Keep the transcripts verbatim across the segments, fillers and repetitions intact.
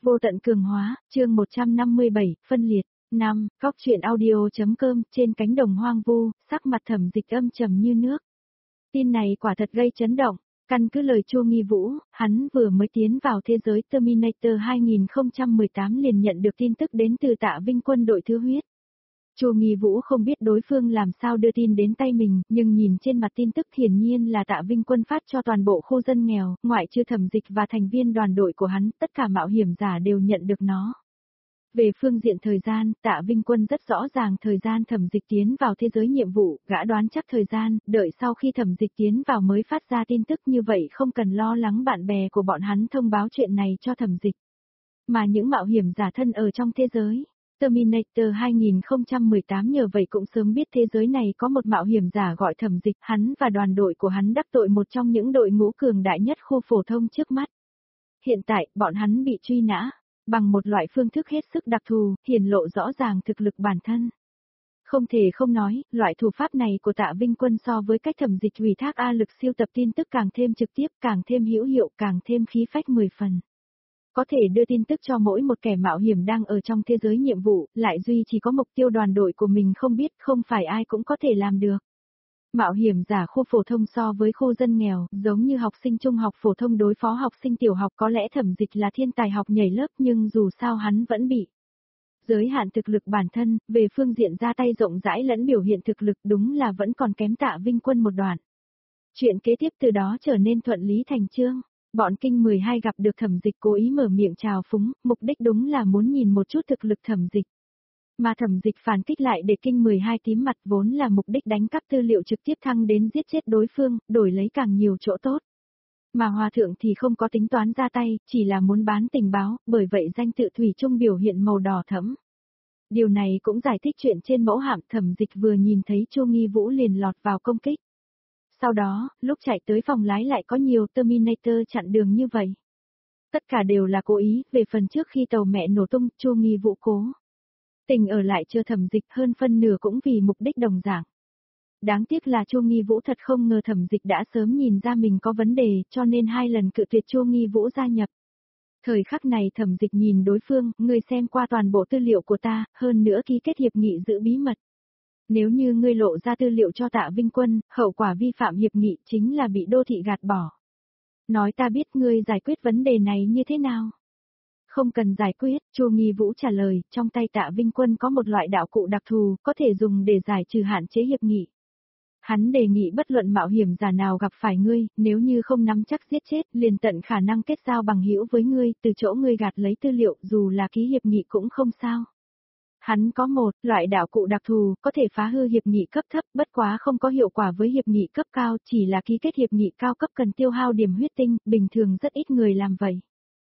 Vô tận cường hóa, chương một trăm năm mươi bảy, phân liệt. năm. Góc truyện audio.com, trên cánh đồng hoang vu, sắc mặt Thẩm Dịch âm trầm như nước. Tin này quả thật gây chấn động, căn cứ lời Chu Nghi Vũ, hắn vừa mới tiến vào thế giới Terminator hai không một tám liền nhận được tin tức đến từ Tạ Vinh quân đội thứ huyết. Chu Nghi Vũ không biết đối phương làm sao đưa tin đến tay mình, nhưng nhìn trên mặt tin tức hiển nhiên là Tạ Vinh quân phát cho toàn bộ khu dân nghèo, ngoại trừ Thẩm Dịch và thành viên đoàn đội của hắn, tất cả mạo hiểm giả đều nhận được nó. Về phương diện thời gian, Tạ Vinh quân rất rõ ràng thời gian Thẩm Dịch tiến vào thế giới nhiệm vụ, gã đoán chắc thời gian, đợi sau khi Thẩm Dịch tiến vào mới phát ra tin tức, như vậy không cần lo lắng bạn bè của bọn hắn thông báo chuyện này cho Thẩm Dịch. Mà những mạo hiểm giả thân ở trong thế giới Terminator hai không một tám nhờ vậy cũng sớm biết thế giới này có một mạo hiểm giả gọi Thẩm Dịch, hắn và đoàn đội của hắn đắc tội một trong những đội ngũ cường đại nhất khu phổ thông trước mắt. Hiện tại, bọn hắn bị truy nã, bằng một loại phương thức hết sức đặc thù, hiển lộ rõ ràng thực lực bản thân. Không thể không nói, loại thủ pháp này của Tạ Vinh quân so với cách Thẩm Dịch ủy thác A lực siêu tập tin tức càng thêm trực tiếp, càng thêm hữu hiệu, càng thêm khí phách mười phần. Có thể đưa tin tức cho mỗi một kẻ mạo hiểm đang ở trong thế giới nhiệm vụ, lại duy chỉ có mục tiêu đoàn đội của mình không biết, không phải ai cũng có thể làm được. Mạo hiểm giả khu phổ thông so với khu dân nghèo, giống như học sinh trung học phổ thông đối phó học sinh tiểu học, có lẽ Thẩm Dịch là thiên tài học nhảy lớp, nhưng dù sao hắn vẫn bị giới hạn thực lực bản thân, về phương diện ra tay rộng rãi lẫn biểu hiện thực lực đúng là vẫn còn kém Tạ Vinh quân một đoạn. Chuyện kế tiếp từ đó trở nên thuận lý thành chương. Bọn Kinh mười hai gặp được Thẩm Dịch cố ý mở miệng chào phúng, mục đích đúng là muốn nhìn một chút thực lực Thẩm Dịch. Mà Thẩm Dịch phản kích lại để Kinh mười hai tím mặt, vốn là mục đích đánh cắp tư liệu trực tiếp thăng đến giết chết đối phương, đổi lấy càng nhiều chỗ tốt. Mà Hòa Thượng thì không có tính toán ra tay, chỉ là muốn bán tình báo, bởi vậy danh tự thủy chung biểu hiện màu đỏ thẫm. Điều này cũng giải thích chuyện trên mẫu hạm Thẩm Dịch vừa nhìn thấy Chu Nghi Vũ liền lọt vào công kích. Sau đó, lúc chạy tới phòng lái lại có nhiều Terminator chặn đường như vậy. Tất cả đều là cố ý, về phần trước khi tàu mẹ nổ tung, Chu Nghi Vũ cố tình ở lại chờ Thẩm Dịch, hơn phân nửa cũng vì mục đích đồng dạng. Đáng tiếc là Chu Nghi Vũ thật không ngờ Thẩm Dịch đã sớm nhìn ra mình có vấn đề, cho nên hai lần cự tuyệt Chu Nghi Vũ gia nhập. Thời khắc này Thẩm Dịch nhìn đối phương, ngươi xem qua toàn bộ tư liệu của ta, hơn nữa ký kết hiệp nghị giữ bí mật. Nếu như ngươi lộ ra tư liệu cho Tạ Vinh quân, hậu quả vi phạm hiệp nghị chính là bị đô thị gạt bỏ. Nói ta biết ngươi giải quyết vấn đề này như thế nào? Không cần giải quyết, Chu Nghi Vũ trả lời, trong tay Tạ Vinh quân có một loại đạo cụ đặc thù, có thể dùng để giải trừ hạn chế hiệp nghị. Hắn đề nghị bất luận mạo hiểm giả nào gặp phải ngươi, nếu như không nắm chắc giết chết, liền tận khả năng kết giao bằng hữu với ngươi, từ chỗ ngươi gạt lấy tư liệu, dù là ký hiệp nghị cũng không sao. Hắn có một loại đạo cụ đặc thù, có thể phá hư hiệp nghị cấp thấp, bất quá không có hiệu quả với hiệp nghị cấp cao, chỉ là ký kết hiệp nghị cao cấp cần tiêu hao điểm huyết tinh, bình thường rất ít người làm vậy.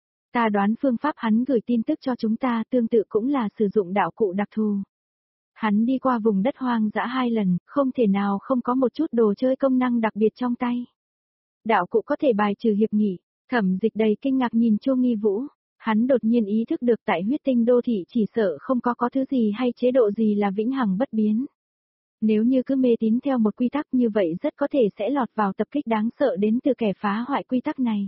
Ta đoán phương pháp hắn gửi tin tức cho chúng ta tương tự cũng là sử dụng đạo cụ đặc thù. Hắn đi qua vùng đất hoang dã hai lần, không thể nào không có một chút đồ chơi công năng đặc biệt trong tay. Đạo cụ có thể bài trừ hiệp nghị. Thẩm Dịch đầy kinh ngạc nhìn Chu Nghi Vũ. Hắn đột nhiên ý thức được tại huyết tinh đô thị chỉ sợ không có có thứ gì hay chế độ gì là vĩnh hằng bất biến. Nếu như cứ mê tín theo một quy tắc như vậy rất có thể sẽ lọt vào tập kích đáng sợ đến từ kẻ phá hoại quy tắc này.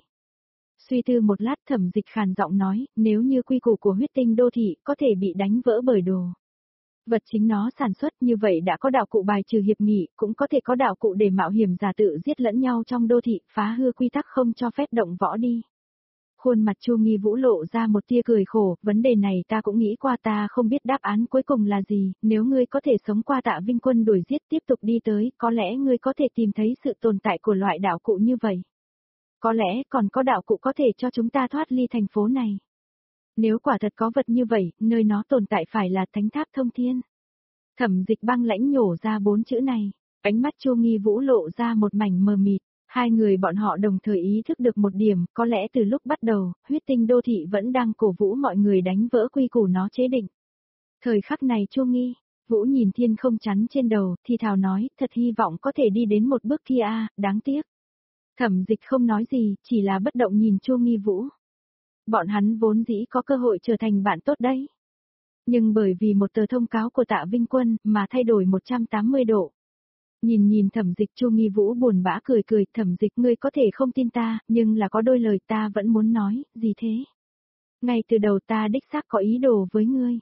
Suy tư một lát Thẩm Dịch khàn giọng nói, nếu như quy củ của huyết tinh đô thị có thể bị đánh vỡ bởi đồ vật chính nó sản xuất, như vậy đã có đạo cụ bài trừ hiệp nghị, cũng có thể có đạo cụ để mạo hiểm giả tự giết lẫn nhau trong đô thị, phá hư quy tắc không cho phép động võ đi. Khuôn mặt Chu Nghi Vũ lộ ra một tia cười khổ, vấn đề này ta cũng nghĩ qua, ta không biết đáp án cuối cùng là gì, nếu ngươi có thể sống qua Tạ Vinh quân đuổi giết tiếp tục đi tới, có lẽ ngươi có thể tìm thấy sự tồn tại của loại đạo cụ như vậy. Có lẽ còn có đạo cụ có thể cho chúng ta thoát ly thành phố này. Nếu quả thật có vật như vậy, nơi nó tồn tại phải là thánh tháp thông thiên. Thẩm Dịch băng lãnh nhổ ra bốn chữ này, ánh mắt Chu Nghi Vũ lộ ra một mảnh mờ mịt. Hai người bọn họ đồng thời ý thức được một điểm, có lẽ từ lúc bắt đầu, huyết tinh đô thị vẫn đang cổ vũ mọi người đánh vỡ quy củ nó chế định. Thời khắc này Chu Nghi Vũ nhìn thiên không chắn trên đầu, thì thào nói, thật hy vọng có thể đi đến một bước kia a, đáng tiếc. Thẩm Dịch không nói gì, chỉ là bất động nhìn Chu Nghi Vũ. Bọn hắn vốn dĩ có cơ hội trở thành bạn tốt đấy. Nhưng bởi vì một tờ thông cáo của Tạ Vinh quân mà thay đổi một trăm tám mươi độ. Nhìn nhìn Thẩm Dịch, Chu Nghi Vũ buồn bã cười cười, Thẩm Dịch ngươi có thể không tin ta, nhưng là có đôi lời ta vẫn muốn nói, gì thế? Ngay từ đầu ta đích xác có ý đồ với ngươi.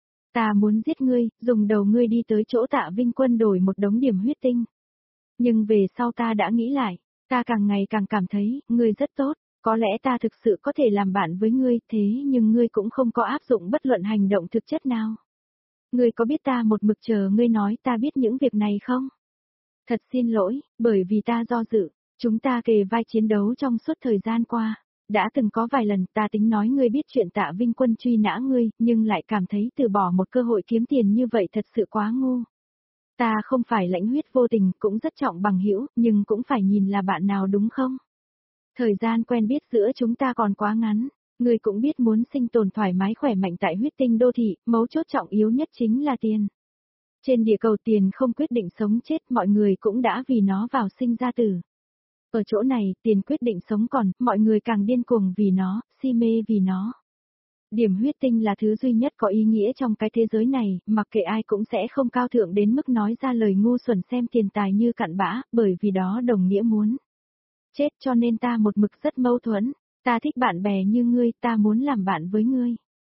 Ta muốn giết ngươi, dùng đầu ngươi đi tới chỗ Tạ Vinh Quân đổi một đống điểm huyết tinh. Nhưng về sau ta đã nghĩ lại, ta càng ngày càng cảm thấy, ngươi rất tốt, có lẽ ta thực sự có thể làm bạn với ngươi, thế nhưng ngươi cũng không có áp dụng bất luận hành động thực chất nào. Ngươi có biết ta một mực chờ ngươi nói ta biết những việc này không? Thật xin lỗi, bởi vì ta do dự, chúng ta kề vai chiến đấu trong suốt thời gian qua. Đã từng có vài lần ta tính nói ngươi biết chuyện Tạ Vinh Quân truy nã ngươi, nhưng lại cảm thấy từ bỏ một cơ hội kiếm tiền như vậy thật sự quá ngu. Ta không phải lãnh huyết vô tình, cũng rất trọng bằng hữu, nhưng cũng phải nhìn là bạn nào đúng không? Thời gian quen biết giữa chúng ta còn quá ngắn, ngươi cũng biết muốn sinh tồn thoải mái khỏe mạnh tại huyết tinh đô thị, mấu chốt trọng yếu nhất chính là tiền. Trên địa cầu tiền không quyết định sống chết, mọi người cũng đã vì nó vào sinh ra tử. Ở chỗ này, tiền quyết định sống còn, mọi người càng điên cuồng vì nó, si mê vì nó. Điểm huyết tinh là thứ duy nhất có ý nghĩa trong cái thế giới này, mặc kệ ai cũng sẽ không cao thượng đến mức nói ra lời ngu xuẩn xem tiền tài như cặn bã, bởi vì đó đồng nghĩa muốn chết, cho nên ta một mực rất mâu thuẫn, ta thích bạn bè như ngươi, ta muốn làm bạn với ngươi.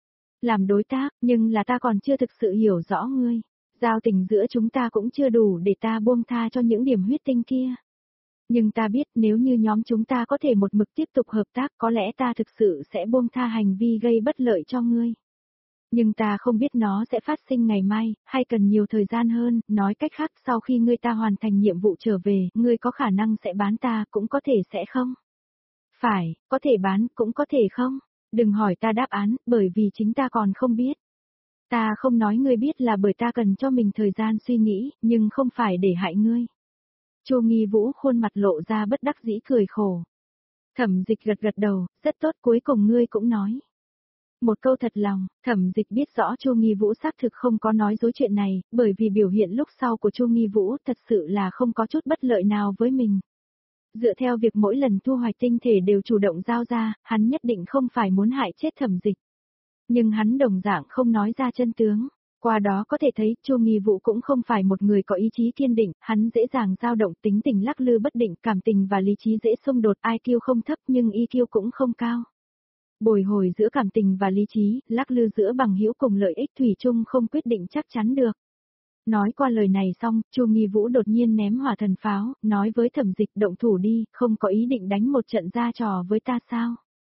Làm đối tác, nhưng là ta còn chưa thực sự hiểu rõ ngươi. Giao tình giữa chúng ta cũng chưa đủ để ta buông tha cho những điểm huyết tinh kia. Nhưng ta biết nếu như nhóm chúng ta có thể một mực tiếp tục hợp tác có lẽ ta thực sự sẽ buông tha hành vi gây bất lợi cho ngươi. Nhưng ta không biết nó sẽ phát sinh ngày mai, hay cần nhiều thời gian hơn, nói cách khác sau khi ngươi ta hoàn thành nhiệm vụ trở về, ngươi có khả năng sẽ bán ta, cũng có thể sẽ không. Phải, có thể bán, cũng có thể không. Đừng hỏi ta đáp án, bởi vì chính ta còn không biết. Ta không nói ngươi biết là bởi ta cần cho mình thời gian suy nghĩ, nhưng không phải để hại ngươi. Chu Nghi Vũ khuôn mặt lộ ra bất đắc dĩ cười khổ. Thẩm Dịch gật gật đầu, rất tốt, cuối cùng ngươi cũng nói. Một câu thật lòng, Thẩm Dịch biết rõ Chu Nghi Vũ xác thực không có nói dối chuyện này, bởi vì biểu hiện lúc sau của Chu Nghi Vũ thật sự là không có chút bất lợi nào với mình. Dựa theo việc mỗi lần thu hoạch tinh thể đều chủ động giao ra, hắn nhất định không phải muốn hại chết Thẩm Dịch. Nhưng hắn đồng dạng không nói ra chân tướng. Qua đó có thể thấy Chu Nghi Vũ cũng không phải một người có ý chí kiên định, hắn dễ dàng dao động, tính tình lắc lư bất định, cảm tình và lý trí dễ xung đột, i kiu không thấp nhưng i kiu cũng không cao. Bồi hồi giữa cảm tình và lý trí, lắc lư giữa bằng hữu cùng lợi ích thủy chung không quyết định chắc chắn được. Nói qua lời này xong, Chu Nghi Vũ đột nhiên ném hỏa thần pháo, nói với Thẩm Dịch động thủ đi, không có ý định đánh một trận ra trò với ta sao?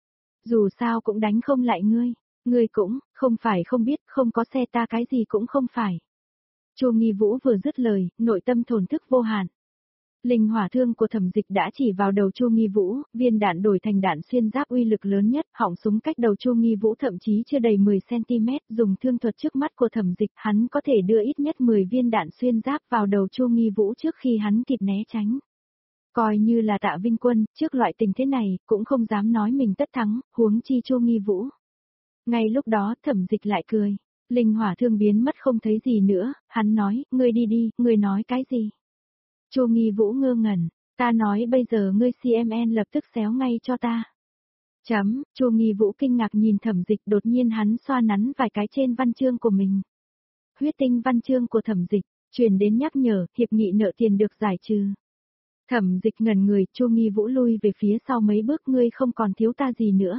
Dù sao cũng đánh không lại ngươi. Ngươi cũng, không phải không biết, không có xe ta cái gì cũng không phải. Chu Nghi Vũ vừa dứt lời, nội tâm thổn thức vô hạn. Linh hỏa thương của Thẩm Dịch đã chỉ vào đầu Chu Nghi Vũ, viên đạn đổi thành đạn xuyên giáp uy lực lớn nhất, họng súng cách đầu Chu Nghi Vũ thậm chí chưa đầy mười xăng-ti-mét, dùng thương thuật trước mắt của Thẩm Dịch, hắn có thể đưa ít nhất mười viên đạn xuyên giáp vào đầu Chu Nghi Vũ trước khi hắn kịp né tránh. Coi như là Tạ Vinh Quân, trước loại tình thế này, cũng không dám nói mình tất thắng, huống chi Chu Nghi Vũ. Ngay lúc đó Thẩm Dịch lại cười, linh hỏa thương biến mất không thấy gì nữa, hắn nói, ngươi đi đi, ngươi nói cái gì? Chu Nghi Vũ ngơ ngẩn, ta nói bây giờ ngươi xê em en lập tức xéo ngay cho ta. Chấm, Chu Nghi Vũ kinh ngạc nhìn Thẩm Dịch, đột nhiên hắn xoa nắn vài cái trên văn chương của mình. Huyết tinh văn chương của Thẩm Dịch, truyền đến nhắc nhở, hiệp nghị nợ tiền được giải trừ. Thẩm Dịch ngẩn người, Chu Nghi Vũ lui về phía sau mấy bước, ngươi không còn thiếu ta gì nữa.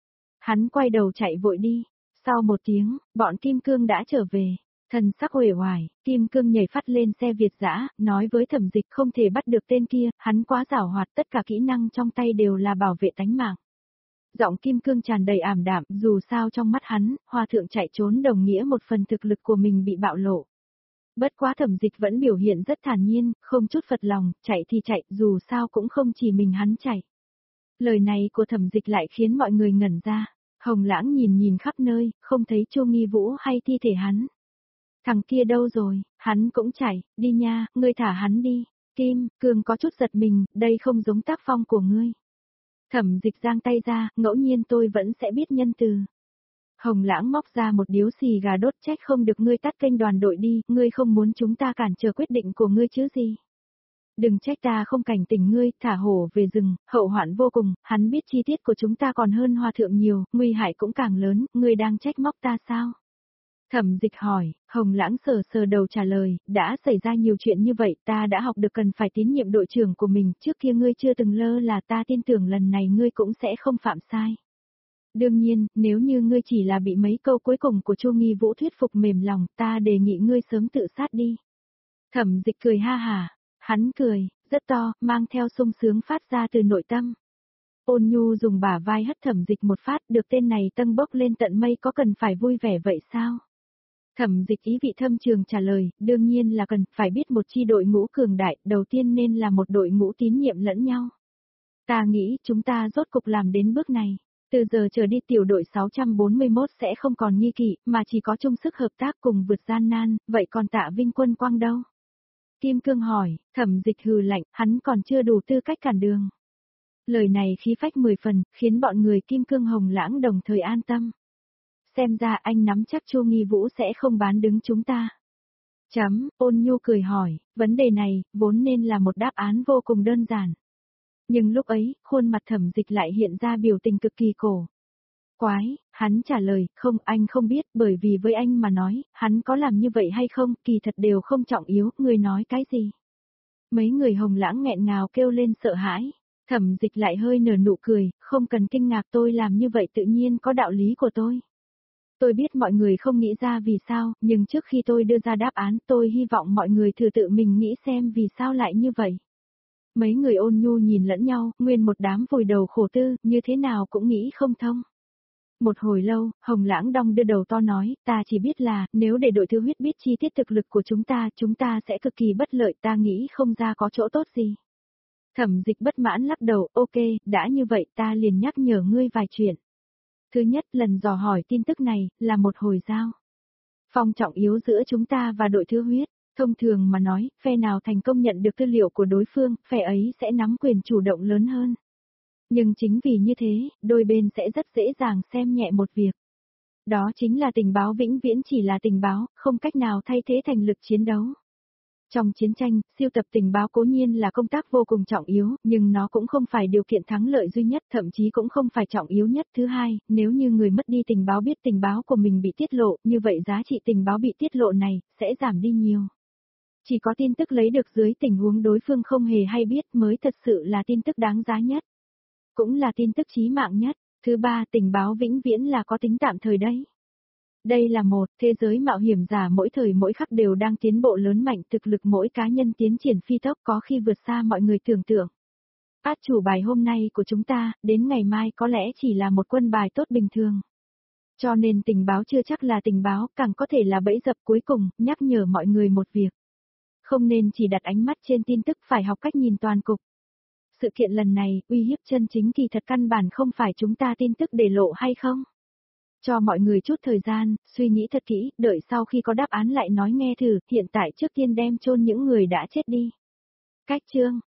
Hắn quay đầu chạy vội đi. Sau một tiếng, bọn Kim Cương đã trở về. Thần sắc uể oải, Kim Cương nhảy phát lên xe Việt dã, nói với Thẩm Dịch không thể bắt được tên kia, hắn quá giảo hoạt, tất cả kỹ năng trong tay đều là bảo vệ tánh mạng. Giọng Kim Cương tràn đầy ảm đạm, dù sao trong mắt hắn, Hòa thượng chạy trốn đồng nghĩa một phần thực lực của mình bị bạo lộ. Bất quá Thẩm Dịch vẫn biểu hiện rất thản nhiên, không chút phật lòng, chạy thì chạy, dù sao cũng không chỉ mình hắn chạy. Lời này của Thẩm Dịch lại khiến mọi người ngẩn ra. Hồng Lãng nhìn nhìn khắp nơi, không thấy Chu Nghi Vũ hay thi thể hắn. Thằng kia đâu rồi, hắn cũng chạy, đi nha, ngươi thả hắn đi. Kim, Cương có chút giật mình, đây không giống tác phong của ngươi. Thẩm Dịch giang tay ra, ngẫu nhiên tôi vẫn sẽ biết nhân từ. Hồng Lãng móc ra một điếu xì gà đốt, trách không được ngươi tắt kênh đoàn đội đi, ngươi không muốn chúng ta cản trở quyết định của ngươi chứ gì. Đừng trách ta không cảnh tỉnh ngươi, thả hổ về rừng, hậu hoạn vô cùng, hắn biết chi tiết của chúng ta còn hơn Hòa thượng nhiều, nguy hại cũng càng lớn, ngươi đang trách móc ta sao? Thẩm Dịch hỏi, Hồng Lãng sờ sờ đầu trả lời, đã xảy ra nhiều chuyện như vậy, ta đã học được cần phải tín nhiệm đội trưởng của mình, trước kia ngươi chưa từng lơ là, ta tin tưởng lần này ngươi cũng sẽ không phạm sai. Đương nhiên, nếu như ngươi chỉ là bị mấy câu cuối cùng của Chu Nghi Vũ thuyết phục mềm lòng, ta đề nghị ngươi sớm tự sát đi. Thẩm Dịch cười ha hả, hắn cười, rất to, mang theo sung sướng phát ra từ nội tâm. Ôn Nhu dùng bả vai hất Thẩm Dịch một phát, được tên này tâng bốc lên tận mây, có cần phải vui vẻ vậy sao? Thẩm Dịch ý vị thâm trường trả lời, đương nhiên là cần, phải biết một chi đội ngũ cường đại, đầu tiên nên là một đội ngũ tín nhiệm lẫn nhau. Ta nghĩ chúng ta rốt cục làm đến bước này. Từ giờ trở đi tiểu đội sáu trăm bốn mươi mốt sẽ không còn nghi kỵ, mà chỉ có chung sức hợp tác cùng vượt gian nan, vậy còn Tạ Vinh Quân Quang đâu? Kim Cương hỏi, Thẩm Dịch hừ lạnh, hắn còn chưa đủ tư cách cản đường. Lời này khí phách mười phần, khiến bọn người Kim Cương Hồng Lãng đồng thời an tâm. Xem ra anh nắm chắc Chu Nghi Vũ sẽ không bán đứng chúng ta. Chấm, Ôn Nhu cười hỏi, vấn đề này, vốn nên là một đáp án vô cùng đơn giản. Nhưng lúc ấy, khuôn mặt Thẩm Dịch lại hiện ra biểu tình cực kỳ cổ quái, hắn trả lời, không, anh không biết, bởi vì với anh mà nói, hắn có làm như vậy hay không, kỳ thật đều không trọng yếu, người nói cái gì. Mấy người Hồng Lãng nghẹn ngào kêu lên sợ hãi, Thẩm Dịch lại hơi nở nụ cười, không cần kinh ngạc, tôi làm như vậy tự nhiên có đạo lý của tôi. Tôi biết mọi người không nghĩ ra vì sao, nhưng trước khi tôi đưa ra đáp án, tôi hy vọng mọi người thử tự mình nghĩ xem vì sao lại như vậy. Mấy người Ôn Nhu nhìn lẫn nhau, nguyên một đám vùi đầu khổ tư, như thế nào cũng nghĩ không thông. Một hồi lâu, Hồng Lãng đong đưa đầu to nói, ta chỉ biết là, nếu để đội thứ huyết biết chi tiết thực lực của chúng ta, chúng ta sẽ cực kỳ bất lợi, ta nghĩ không ra có chỗ tốt gì. Thẩm Dịch bất mãn lắc đầu, ok, đã như vậy ta liền nhắc nhở ngươi vài chuyện. Thứ nhất, lần dò hỏi tin tức này, là một hồi giao phong trọng yếu giữa chúng ta và đội thứ huyết. Thông thường mà nói, phe nào thành công nhận được tư liệu của đối phương, phe ấy sẽ nắm quyền chủ động lớn hơn. Nhưng chính vì như thế, đôi bên sẽ rất dễ dàng xem nhẹ một việc. Đó chính là tình báo vĩnh viễn chỉ là tình báo, không cách nào thay thế thành lực chiến đấu. Trong chiến tranh, siêu tập tình báo cố nhiên là công tác vô cùng trọng yếu, nhưng nó cũng không phải điều kiện thắng lợi duy nhất, thậm chí cũng không phải trọng yếu nhất. Thứ hai, nếu như người mất đi tình báo biết tình báo của mình bị tiết lộ, như vậy giá trị tình báo bị tiết lộ này, sẽ giảm đi nhiều. Chỉ có tin tức lấy được dưới tình huống đối phương không hề hay biết mới thật sự là tin tức đáng giá nhất. Cũng là tin tức chí mạng nhất. Thứ ba, tình báo vĩnh viễn là có tính tạm thời đấy. Đây là một, thế giới mạo hiểm giả mỗi thời mỗi khắc đều đang tiến bộ lớn mạnh, thực lực mỗi cá nhân tiến triển phi tốc, có khi vượt xa mọi người tưởng tượng. Át chủ bài hôm nay của chúng ta, đến ngày mai có lẽ chỉ là một quân bài tốt bình thường. Cho nên tình báo chưa chắc là tình báo, càng có thể là bẫy dập. Cuối cùng, nhắc nhở mọi người một việc. Không nên chỉ đặt ánh mắt trên tin tức, phải học cách nhìn toàn cục. Sự kiện lần này, uy hiếp chân chính thì thật căn bản không phải chúng ta tin tức để lộ hay không. Cho mọi người chút thời gian, suy nghĩ thật kỹ, đợi sau khi có đáp án lại nói nghe thử, hiện tại trước tiên đem chôn những người đã chết đi. Cách chương